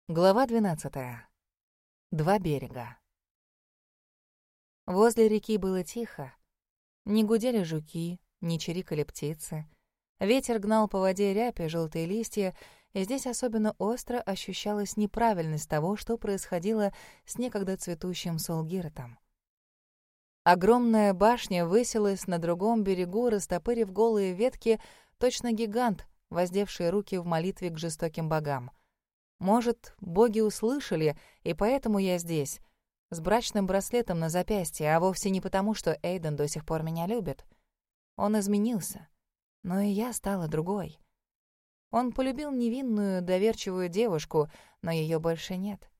Глава 12. Два берега. Возле реки было тихо. Не гудели жуки, не чирикали птицы. Ветер гнал по воде рябь и желтые листья, и здесь особенно остро ощущалась неправильность того, что происходило с некогда цветущим Солгиротом. Огромная башня высилась на другом берегу, растопырив голые ветки, точно гигант, воздевший руки в молитве к жестоким богам. Может, боги услышали, и поэтому я здесь, с брачным браслетом на запястье, а вовсе не потому, что Эйден до сих пор меня любит. Он изменился, но и я стала другой. Он полюбил невинную, доверчивую девушку, но ее больше нет.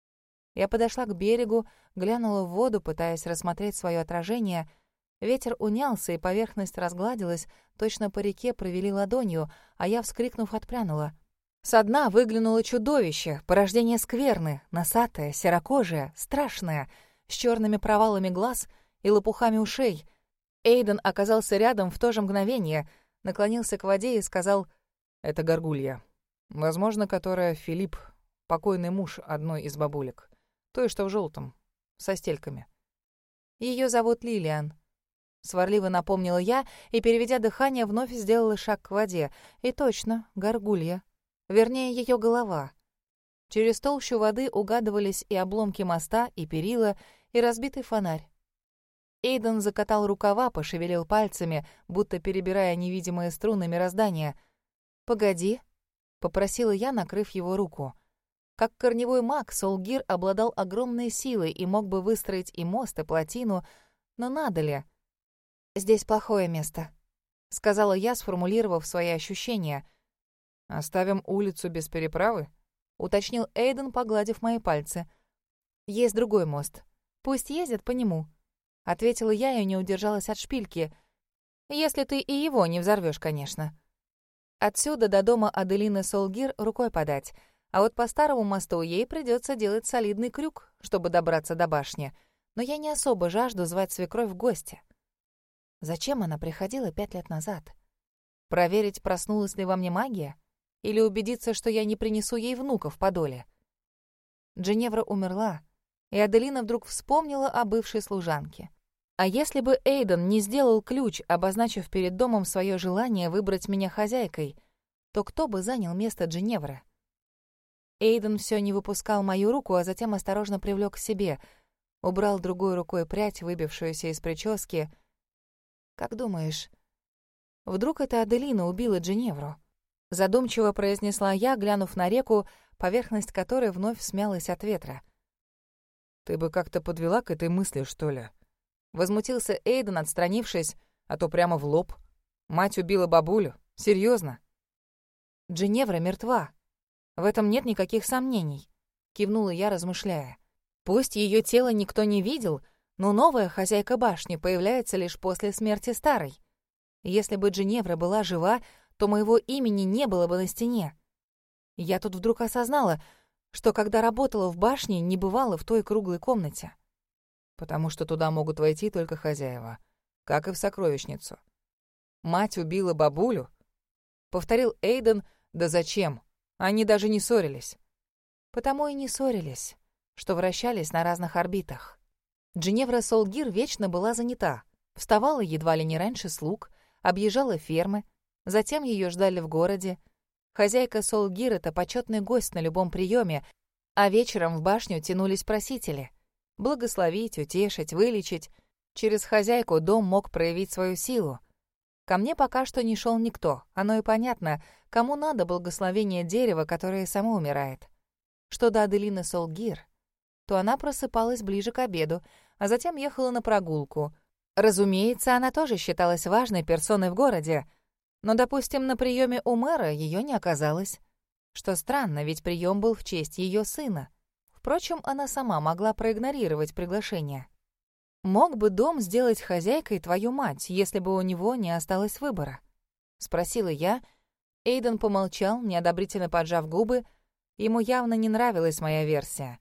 Я подошла к берегу, глянула в воду, пытаясь рассмотреть свое отражение. Ветер унялся, и поверхность разгладилась, точно по реке провели ладонью, а я, вскрикнув, отпрянула. Со дна выглянуло чудовище, порождение скверны, носатое, серокожее, страшное, с черными провалами глаз и лопухами ушей. Эйден оказался рядом в то же мгновение, наклонился к воде и сказал: «Это горгулья, возможно, которая Филипп, покойный муж одной из бабулек, той, что в желтом, со стельками. Ее зовут Лилиан». Сварливо напомнила я и, переведя дыхание, вновь сделала шаг к воде. И точно, горгулья. Вернее, ее голова. Через толщу воды угадывались и обломки моста, и перила, и разбитый фонарь. Эйден закатал рукава, пошевелил пальцами, будто перебирая невидимые струны мироздания. «Погоди», — попросила я, накрыв его руку. Как корневой маг, Солгир обладал огромной силой и мог бы выстроить и мост, и плотину, но надо ли? «Здесь плохое место», — сказала я, сформулировав свои ощущения. «Оставим улицу без переправы?» — уточнил Эйден, погладив мои пальцы. «Есть другой мост. Пусть ездят по нему», — ответила я и не удержалась от шпильки. «Если ты и его не взорвешь, конечно». Отсюда до дома Аделины Солгир рукой подать, а вот по старому мосту ей придется делать солидный крюк, чтобы добраться до башни. Но я не особо жажду звать свекровь в гости. Зачем она приходила 5 лет назад? Проверить, проснулась ли во мне магия? Или убедиться, что я не принесу ей внуков в Подоле? Дженевра умерла, и Аделина вдруг вспомнила о бывшей служанке. А если бы Эйден не сделал ключ, обозначив перед домом свое желание выбрать меня хозяйкой, то кто бы занял место Дженевры? Эйден все не выпускал мою руку, а затем осторожно привлек к себе, убрал другой рукой прядь, выбившуюся из прически. «Как думаешь, вдруг это Аделина убила Дженевру?» Задумчиво произнесла я, глянув на реку, поверхность которой вновь смялась от ветра. «Ты бы как-то подвела к этой мысли, что ли?» Возмутился Эйден, отстранившись, а то прямо в лоб. «Мать убила бабулю? Серьезно?» «Дженевра мертва. В этом нет никаких сомнений», — кивнула я, размышляя. «Пусть ее тело никто не видел, но новая хозяйка башни появляется лишь после смерти старой. Если бы Дженевра была жива, то моего имени не было бы на стене. Я тут вдруг осознала, что когда работала в башне, не бывала в той круглой комнате. Потому что туда могут войти только хозяева, как и в сокровищницу. «Мать убила бабулю?» — повторил Эйден. «Да зачем? Они даже не ссорились». Потому и не ссорились, что вращались на разных орбитах. Дженевра Солгир вечно была занята, вставала едва ли не раньше слуг, объезжала фермы, затем ее ждали в городе. Хозяйка Солгир — это почетный гость на любом приеме, а вечером в башню тянулись просители. Благословить, утешить, вылечить. Через хозяйку дом мог проявить свою силу. Ко мне пока что не шел никто, оно и понятно, кому надо благословение дерева, которое само умирает. Что до Аделины Солгир, то она просыпалась ближе к обеду, а затем ехала на прогулку. Разумеется, она тоже считалась важной персоной в городе, но, допустим, на приеме у мэра ее не оказалось. Что странно, ведь прием был в честь ее сына. Впрочем, она сама могла проигнорировать приглашение. «Мог бы дом сделать хозяйкой твою мать, если бы у него не осталось выбора?» — спросила я. Эйден помолчал, неодобрительно поджав губы. Ему явно не нравилась моя версия.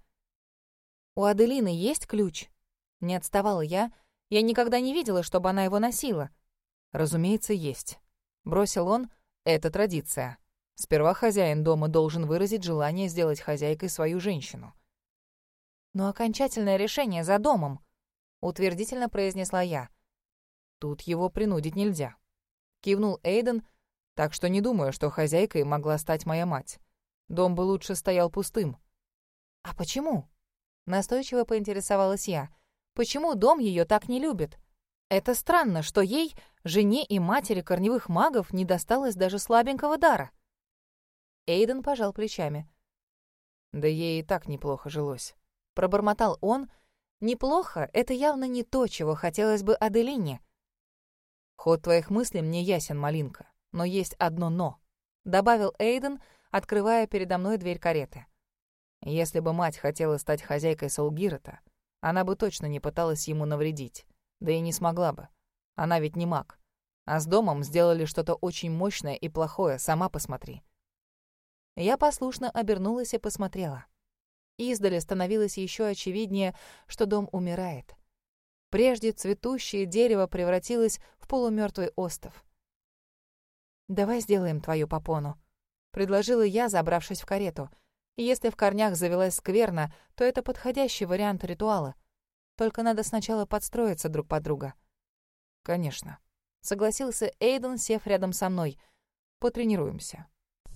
«У Аделины есть ключ?» Не отставала я. Я никогда не видела, чтобы она его носила. «Разумеется, есть», — бросил он. «Это традиция». Сперва хозяин дома должен выразить желание сделать хозяйкой свою женщину. «Но окончательное решение за домом», — утвердительно произнесла я. Тут его принудить нельзя. Кивнул Эйден, так что не думаю, что хозяйкой могла стать моя мать. Дом бы лучше стоял пустым. «А почему?» — настойчиво поинтересовалась я. «Почему дом ее так не любит? Это странно, что ей, жене и матери корневых магов, не досталось даже слабенького дара». Эйден пожал плечами. Да ей и так неплохо жилось. Пробормотал он. «Неплохо — это явно не то, чего хотелось бы Аделине». «Ход твоих мыслей мне ясен, Малинка, но есть одно «но», — добавил Эйден, открывая передо мной дверь кареты. Если бы мать хотела стать хозяйкой Солгирота, она бы точно не пыталась ему навредить, да и не смогла бы. Она ведь не маг. А с домом сделали что-то очень мощное и плохое, сама посмотри». Я послушно обернулась и посмотрела. Издали становилось еще очевиднее, что дом умирает. Прежде цветущее дерево превратилось в полумертвый остов. «Давай сделаем твою попону», — предложила я, забравшись в карету. «Если в корнях завелась скверна, то это подходящий вариант ритуала. Только надо сначала подстроиться друг под друга». «Конечно», — согласился Эйден, сев рядом со мной. «Потренируемся».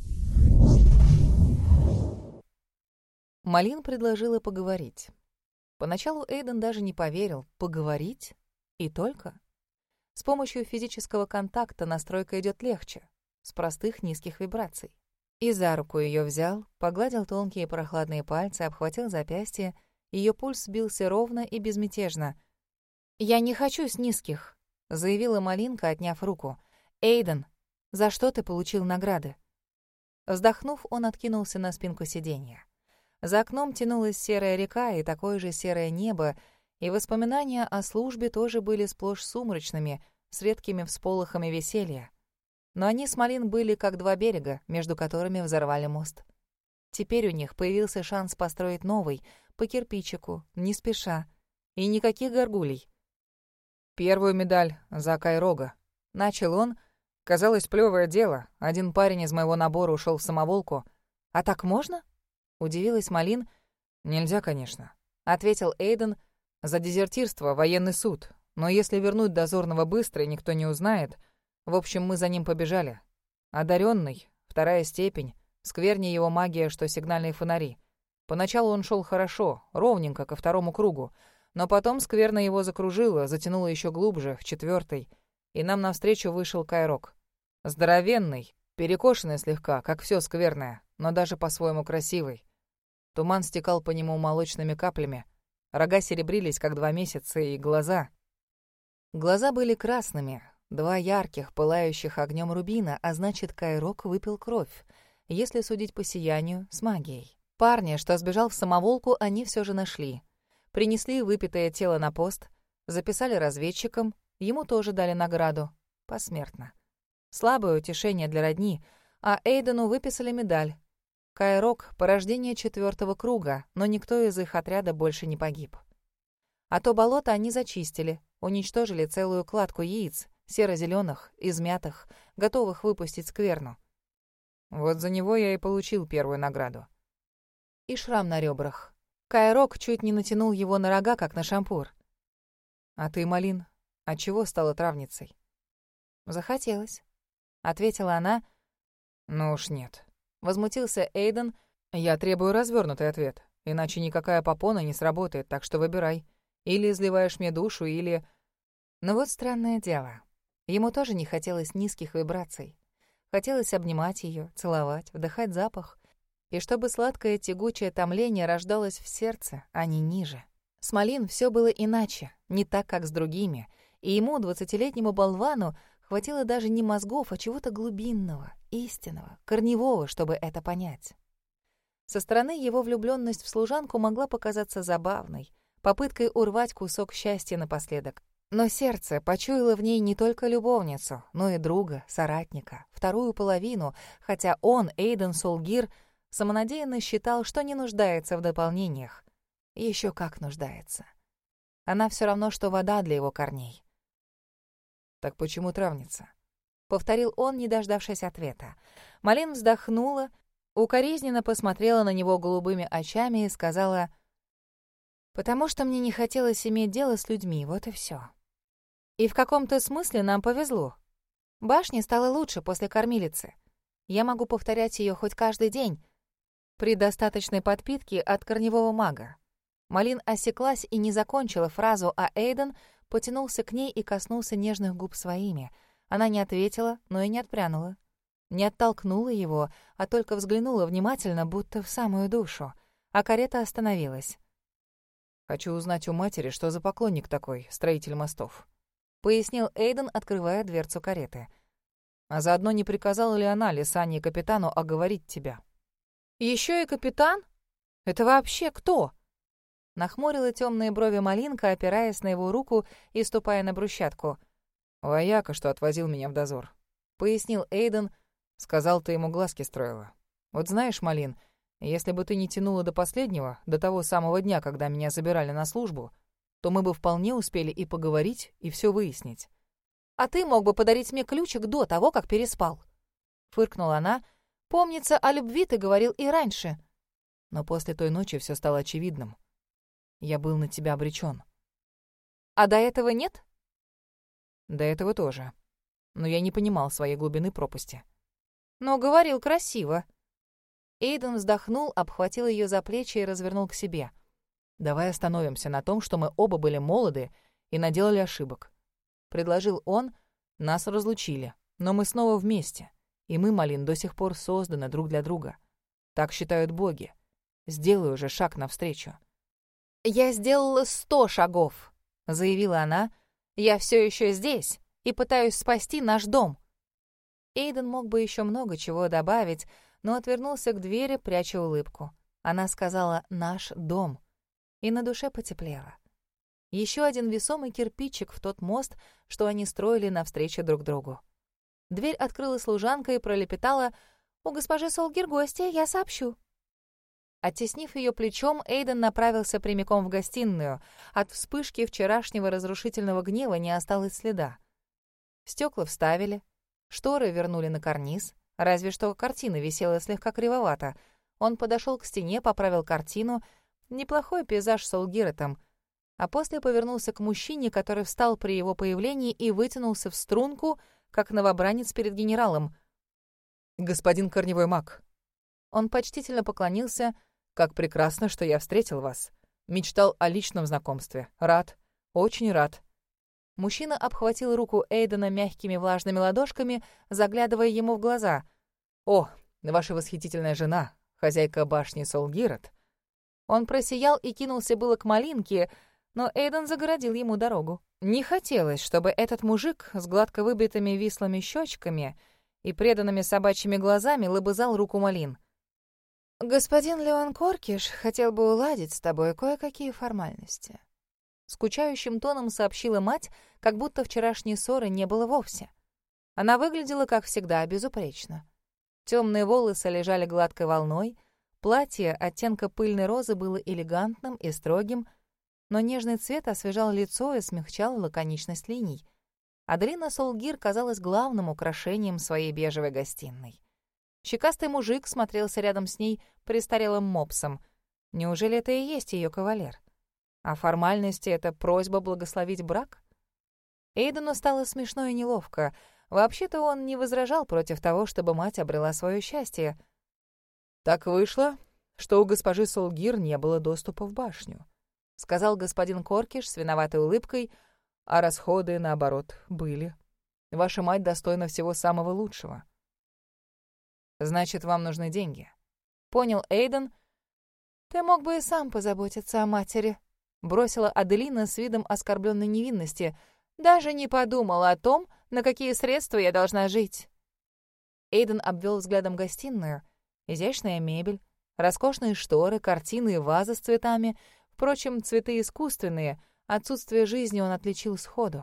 Малин предложила поговорить. Поначалу Эйден даже не поверил. Поговорить? И только? С помощью физического контакта настройка идет легче, с простых низких вибраций. И за руку ее взял, погладил тонкие прохладные пальцы, обхватил запястье. Ее пульс бился ровно и безмятежно. «Я не хочу с низких», — заявила Малинка, отняв руку. «Эйден, за что ты получил награды?» Вздохнув, он откинулся на спинку сиденья. За окном тянулась серая река и такое же серое небо, и воспоминания о службе тоже были сплошь сумрачными, с редкими всполохами веселья. Но они с Малин были как два берега, между которыми взорвали мост. Теперь у них появился шанс построить новый, по кирпичику, не спеша, и никаких горгулей. «Первую медаль за Кайрога», — начал он. «Казалось, плевое дело. Один парень из моего набора ушел в самоволку». «А так можно?» — удивилась Малин. «Нельзя, конечно», — ответил Эйден. «За дезертирство военный суд. Но если вернуть дозорного быстро, и никто не узнает. В общем, мы за ним побежали. Одаренный, 2-я степень. В скверне его магия, что сигнальные фонари. Поначалу он шел хорошо, ровненько, ко 2-му кругу. Но потом скверна его закружила, затянула еще глубже, в 4-й. И нам навстречу вышел Кайрог. Здоровенный, перекошенный слегка, как все скверное, но даже по-своему красивый. Туман стекал по нему молочными каплями. Рога серебрились, как 2 месяца, и глаза. Глаза были красными, 2 ярких, пылающих огнем рубина, а значит, Кайрог выпил кровь, если судить по сиянию, с магией. Парня, что сбежал в самоволку, они все же нашли. Принесли выпитое тело на пост, записали разведчикам, ему тоже дали награду. Посмертно. Слабое утешение для родни, а Эйдену выписали медаль. Кайрог — порождение 4-го круга, но никто из их отряда больше не погиб. А то болото они зачистили, уничтожили целую кладку яиц, серо-зелёных, измятых, готовых выпустить скверну. Вот за него я и получил первую награду. И шрам на ребрах. Кайрог чуть не натянул его на рога, как на шампур. «А ты, Малин, отчего стала травницей?» «Захотелось», — ответила она. «Ну уж нет». Возмутился Эйден. «Я требую развернутый ответ, иначе никакая попона не сработает, так что выбирай. Или изливаешь мне душу, или...» Но вот странное дело. Ему тоже не хотелось низких вибраций. Хотелось обнимать ее, целовать, вдыхать запах. И чтобы сладкое тягучее томление рождалось в сердце, а не ниже. С Малин все было иначе, не так, как с другими. И ему, 20-летнему болвану, хватило даже не мозгов, а чего-то глубинного, истинного, корневого, чтобы это понять. Со стороны его влюбленность в служанку могла показаться забавной, попыткой урвать кусок счастья напоследок. Но сердце почуяло в ней не только любовницу, но и друга, соратника, вторую половину, хотя он, Эйден Солгир, самонадеянно считал, что не нуждается в дополнениях. Еще как нуждается. Она все равно, что вода для его корней. «Так почему травница?» повторил он, не дождавшись ответа. Малин вздохнула, укоризненно посмотрела на него голубыми очами и сказала: «Потому что мне не хотелось иметь дело с людьми, вот и все. И в каком-то смысле нам повезло. Башня стала лучше после кормилицы. Я могу повторять ее хоть каждый день, при достаточной подпитке от корневого мага». Малин осеклась и не закончила фразу, а Эйден потянулся к ней и коснулся нежных губ своими. Она не ответила, но и не отпрянула. Не оттолкнула его, а только взглянула внимательно, будто в самую душу. А карета остановилась. «Хочу узнать у матери, что за поклонник такой, строитель мостов», — пояснил Эйден, открывая дверцу кареты. «А заодно не приказала ли она Лисане и капитану оговорить тебя?» «Еще и капитан? Это вообще кто?» Нахмурила темные брови Малинка, опираясь на его руку и ступая на брусчатку. «Вояка, что отвозил меня в дозор», — пояснил Эйден. «Сказал, ты ему глазки строила. Вот знаешь, Малин, если бы ты не тянула до последнего, до того самого дня, когда меня забирали на службу, то мы бы вполне успели и поговорить, и все выяснить». «А ты мог бы подарить мне ключик до того, как переспал», — фыркнула она. «Помнится, о любви ты говорил и раньше». «Но после той ночи все стало очевидным. Я был на тебя обречен». «А до этого нет?» «До этого тоже. Но я не понимал своей глубины пропасти». «Но говорил красиво». Эйден вздохнул, обхватил ее за плечи и развернул к себе. «Давай остановимся на том, что мы оба были молоды и наделали ошибок», — предложил он. «Нас разлучили, но мы снова вместе, и мы, Малин, до сих пор созданы друг для друга. Так считают боги. Сделай уже шаг навстречу». «Я сделала 100 шагов», — заявила она. «Я все еще здесь и пытаюсь спасти наш дом». Эйден мог бы еще много чего добавить, но отвернулся к двери, пряча улыбку. Она сказала «наш дом», и на душе потеплело. Еще один весомый кирпичик в тот мост, что они строили навстречу друг другу. Дверь открыла служанка и пролепетала: «У госпожи Солгир гостья, я сообщу». Оттеснив ее плечом, Эйден направился прямиком в гостиную. От вспышки вчерашнего разрушительного гнева не осталось следа. Стекла вставили, шторы вернули на карниз, разве что картина висела слегка кривовато. Он подошел к стене, поправил картину. Неплохой пейзаж с Олгиротом. А после повернулся к мужчине, который встал при его появлении и вытянулся в струнку, как новобранец перед генералом. «Господин корневой маг». Он почтительно поклонился. «Как прекрасно, что я встретил вас. Мечтал о личном знакомстве. Рад, очень рад». Мужчина обхватил руку Эйдена мягкими влажными ладошками, заглядывая ему в глаза. «О, ваша восхитительная жена, хозяйка башни Солгирот». Он просиял и кинулся было к Малинке, но Эйден загородил ему дорогу. Не хотелось, чтобы этот мужик с гладко выбритыми вислыми щечками и преданными собачьими глазами лобызал руку Малин. «Господин Леон Коркиш хотел бы уладить с тобой кое-какие формальности», — скучающим тоном сообщила мать, как будто вчерашней ссоры не было вовсе. Она выглядела, как всегда, безупречно. Темные волосы лежали гладкой волной, платье оттенка пыльной розы было элегантным и строгим, но нежный цвет освежал лицо и смягчал лаконичность линий. Аделина Солгир казалась главным украшением своей бежевой гостиной. Щекастый мужик смотрелся рядом с ней престарелым мопсом. Неужели это и есть ее кавалер? А формальности — это просьба благословить брак? Эйдену стало смешно и неловко. Вообще-то он не возражал против того, чтобы мать обрела свое счастье. «Так вышло, что у госпожи Солгир не было доступа в башню», — сказал господин Коркиш с виноватой улыбкой, «а расходы, наоборот, были. Ваша мать достойна всего самого лучшего». «Значит, вам нужны деньги», — понял Эйден. «Ты мог бы и сам позаботиться о матери», — бросила Аделина с видом оскорбленной невинности. «Даже не подумала о том, на какие средства я должна жить». Эйден обвел взглядом гостиную. Изящная мебель, роскошные шторы, картины и вазы с цветами. Впрочем, цветы искусственные, отсутствие жизни он отличил сходу.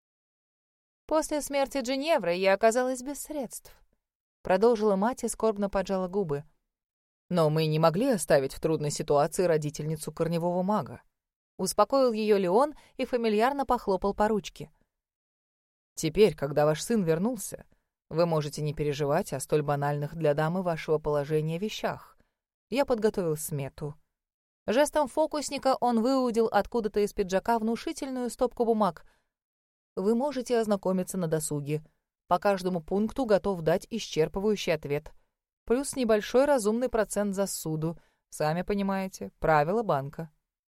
«После смерти Джиневры я оказалась без средств», — продолжила мать и скорбно поджала губы. «Но мы не могли оставить в трудной ситуации родительницу корневого мага», — успокоил ее Леон и фамильярно похлопал по ручке. «Теперь, когда ваш сын вернулся, Вы можете не переживать о столь банальных для дамы вашего положения вещах. Я подготовил смету». Жестом фокусника он выудил откуда-то из пиджака внушительную стопку бумаг. «Вы можете ознакомиться на досуге. По каждому пункту готов дать исчерпывающий ответ. Плюс небольшой разумный процент за суду. Сами понимаете, правила банка».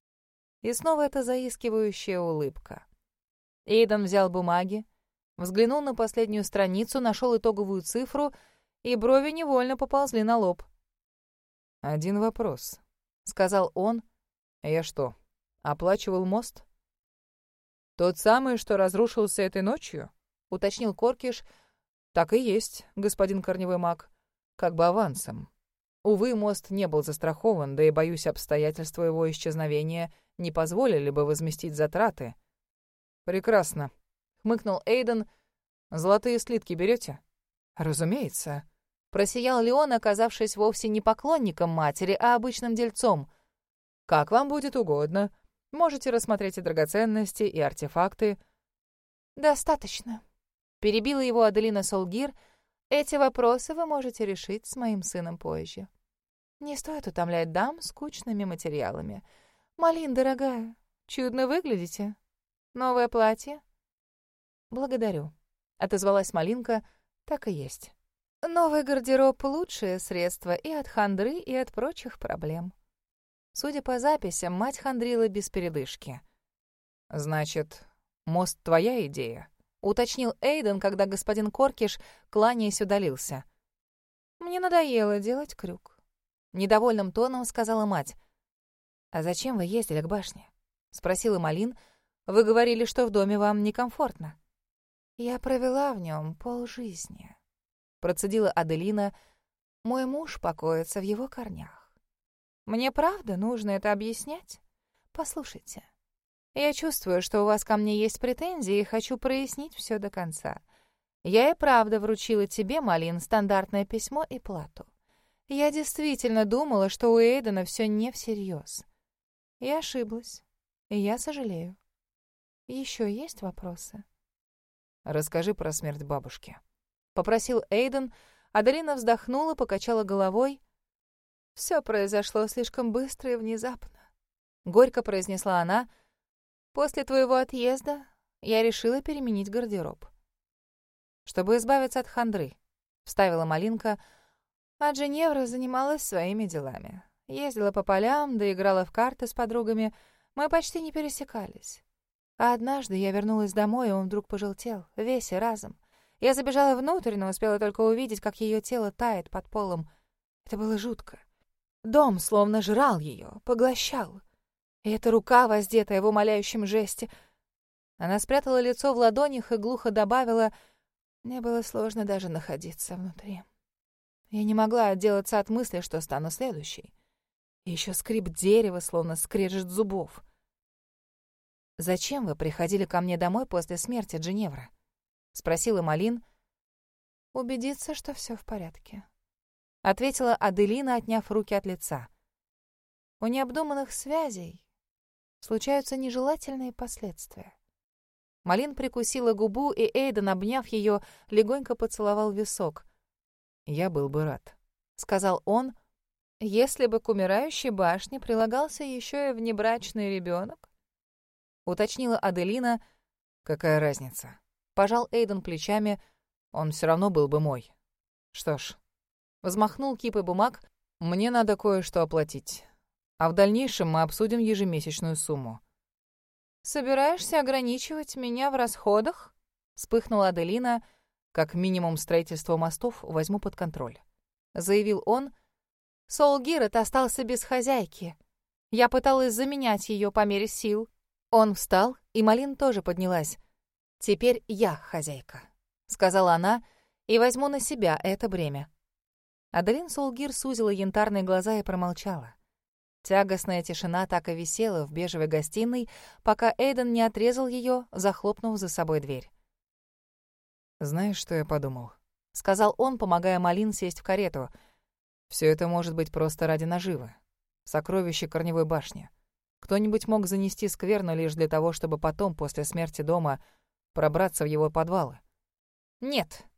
И снова эта заискивающая улыбка. Эйден взял бумаги, взглянул на последнюю страницу, нашел итоговую цифру, и брови невольно поползли на лоб. «Один вопрос», — сказал он. «Я что, оплачивал мост?» «Тот самый, что разрушился этой ночью?» — уточнил Коркиш. «Так и есть, господин корневой маг. Как бы авансом. Увы, мост не был застрахован, да и, боюсь, обстоятельства его исчезновения не позволили бы возместить затраты». «Прекрасно», — хмыкнул Эйден. «Золотые слитки берете?» «Разумеется», — просиял Леон, оказавшись вовсе не поклонником матери, а обычным дельцом. «Как вам будет угодно. Можете рассмотреть и драгоценности, и артефакты». «Достаточно», — перебила его Аделина Солгир. «Эти вопросы вы можете решить с моим сыном позже. Не стоит утомлять дам скучными материалами. Малин, дорогая, чудно выглядите. Новое платье?» «Благодарю», — отозвалась Малинка. «Так и есть. Новый гардероб — лучшее средство и от хандры, и от прочих проблем». Судя по записям, мать хандрила без передышки. «Значит, мост — твоя идея?» — уточнил Эйден, когда господин Коркиш, кланяясь, удалился. «Мне надоело делать крюк», — недовольным тоном сказала мать. «А зачем вы ездили к башне?» — спросила Малин. «Вы говорили, что в доме вам некомфортно». «Я провела в нем полжизни», — процедила Аделина. «Мой муж покоится в его корнях. Мне правда нужно это объяснять? Послушайте, я чувствую, что у вас ко мне есть претензии, и хочу прояснить все до конца. Я и правда вручила тебе, Малин, стандартное письмо и плату. Я действительно думала, что у Эйдена все не всерьез. Я ошиблась, и я сожалею. Еще есть вопросы?» «Расскажи про смерть бабушки», — попросил Эйден. Аделина вздохнула, покачала головой. «Все произошло слишком быстро и внезапно», — горько произнесла она. «После твоего отъезда я решила переменить гардероб». «Чтобы избавиться от хандры», — вставила Малинка. А Дженевра занималась своими делами. Ездила по полям, да играла в карты с подругами. Мы почти не пересекались. А однажды я вернулась домой, и он вдруг пожелтел, весь и разом. Я забежала внутрь, но успела только увидеть, как ее тело тает под полом. Это было жутко. Дом словно жрал ее, поглощал. И эта рука, воздетая в умоляющем жесте. Она спрятала лицо в ладонях и глухо добавила: «Мне было сложно даже находиться внутри. Я не могла отделаться от мысли, что стану следующей. И еще скрип дерева, словно скрежет зубов». «Зачем вы приходили ко мне домой после смерти Дженевра?» — спросила Малин. «Убедиться, что все в порядке», — ответила Аделина, отняв руки от лица. «У необдуманных связей случаются нежелательные последствия». Малин прикусила губу, и Эйден, обняв ее, легонько поцеловал висок. «Я был бы рад», — сказал он, — «если бы к умирающей башне прилагался еще и внебрачный ребенок», — уточнила Аделина. «Какая разница?» — пожал Эйден плечами. «Он все равно был бы мой. Что ж», — взмахнул кипой бумаг, — «мне надо кое-что оплатить. А в дальнейшем мы обсудим ежемесячную сумму». «Собираешься ограничивать меня в расходах?» — вспыхнула Аделина. «Как минимум строительство мостов возьму под контроль», — заявил он. «Солгирет остался без хозяйки. Я пыталась заменять ее по мере сил». Он встал, и Малин тоже поднялась. «Теперь я хозяйка», — сказала она, — «и возьму на себя это бремя». Аделин Солгир сузила янтарные глаза и промолчала. Тягостная тишина так и висела в бежевой гостиной, пока Эйден не отрезал ее, захлопнув за собой дверь. «Знаешь, что я подумал?» — сказал он, помогая Малин сесть в карету. «Все это может быть просто ради наживы. Сокровище Корневой башни. Кто-нибудь мог занести скверну лишь для того, чтобы потом, после смерти дома, пробраться в его подвалы». «Нет», —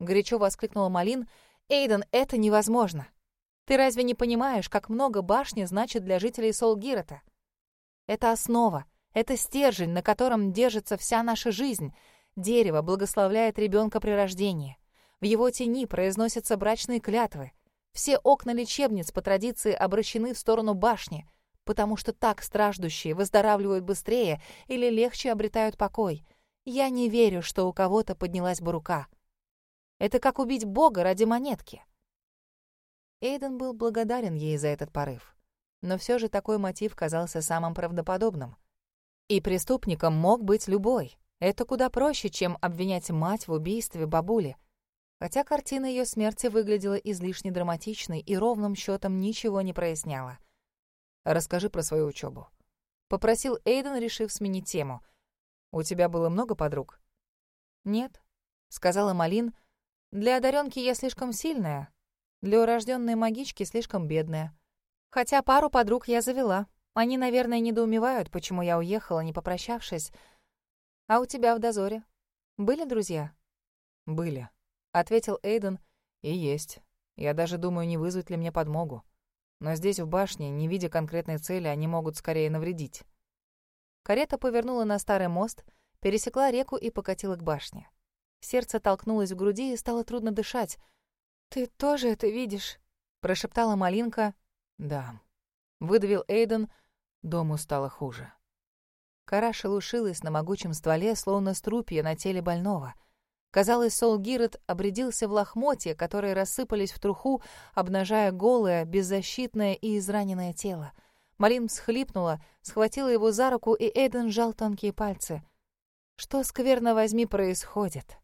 горячо воскликнула Малин. «Эйден, это невозможно! Ты разве не понимаешь, как много башня значит для жителей Солгирота? Это основа, это стержень, на котором держится вся наша жизнь. Дерево благословляет ребенка при рождении. В его тени произносятся брачные клятвы. Все окна лечебниц по традиции обращены в сторону башни, потому что так страждущие выздоравливают быстрее или легче обретают покой. Я не верю, что у кого-то поднялась бы рука. Это как убить Бога ради монетки». Эйден был благодарен ей за этот порыв. Но все же такой мотив казался самым правдоподобным. И преступником мог быть любой. Это куда проще, чем обвинять мать в убийстве бабули. Хотя картина ее смерти выглядела излишне драматичной и ровным счетом ничего не проясняла. «Расскажи про свою учебу», — попросил Эйден, решив сменить тему. «У тебя было много подруг?» «Нет», — сказала Малин. «Для одаренки я слишком сильная, для урожденной магички слишком бедная. Хотя пару подруг я завела. Они, наверное, недоумевают, почему я уехала, не попрощавшись. А у тебя в дозоре были друзья?» «Были», — ответил Эйден. «И есть. Я даже думаю, не вызвать ли мне подмогу. Но здесь, в башне, не видя конкретной цели, они могут скорее навредить». Карета повернула на старый мост, пересекла реку и покатила к башне. Сердце толкнулось в груди, и стало трудно дышать. «Ты тоже это видишь?» — прошептала Малинка. «Да», — выдавил Эйден. «Дому стало хуже». Кора шелушилась на могучем стволе, словно струпья на теле больного. Казалось, Солгирот обрядился в лохмотья, которые рассыпались в труху, обнажая голое, беззащитное и израненное тело. Малин всхлипнула, схватила его за руку, и Эйден сжал тонкие пальцы. «Что, скверно возьми, происходит?»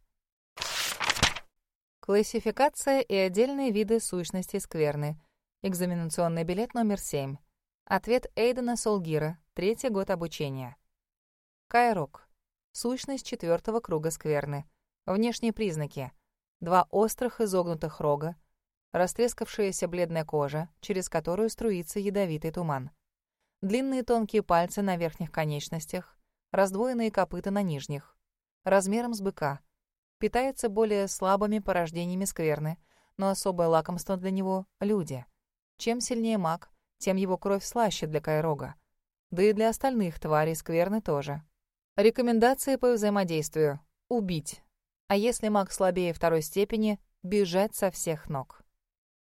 Классификация и отдельные виды сущности скверны. Экзаменационный билет номер 7. Ответ Эйдена Солгира. 3-й год обучения. Кайрок. Сущность 4-го круга скверны. Внешние признаки. 2 острых изогнутых рога. Растрескавшаяся бледная кожа, через которую струится ядовитый туман. Длинные тонкие пальцы на верхних конечностях. Раздвоенные копыта на нижних. Размером с быка. Питается более слабыми порождениями скверны, но особое лакомство для него — люди. Чем сильнее маг, тем его кровь слаще для Кайрога. Да и для остальных тварей скверны тоже. Рекомендации по взаимодействию. Убить. А если маг слабее 2-й степени, бежать со всех ног.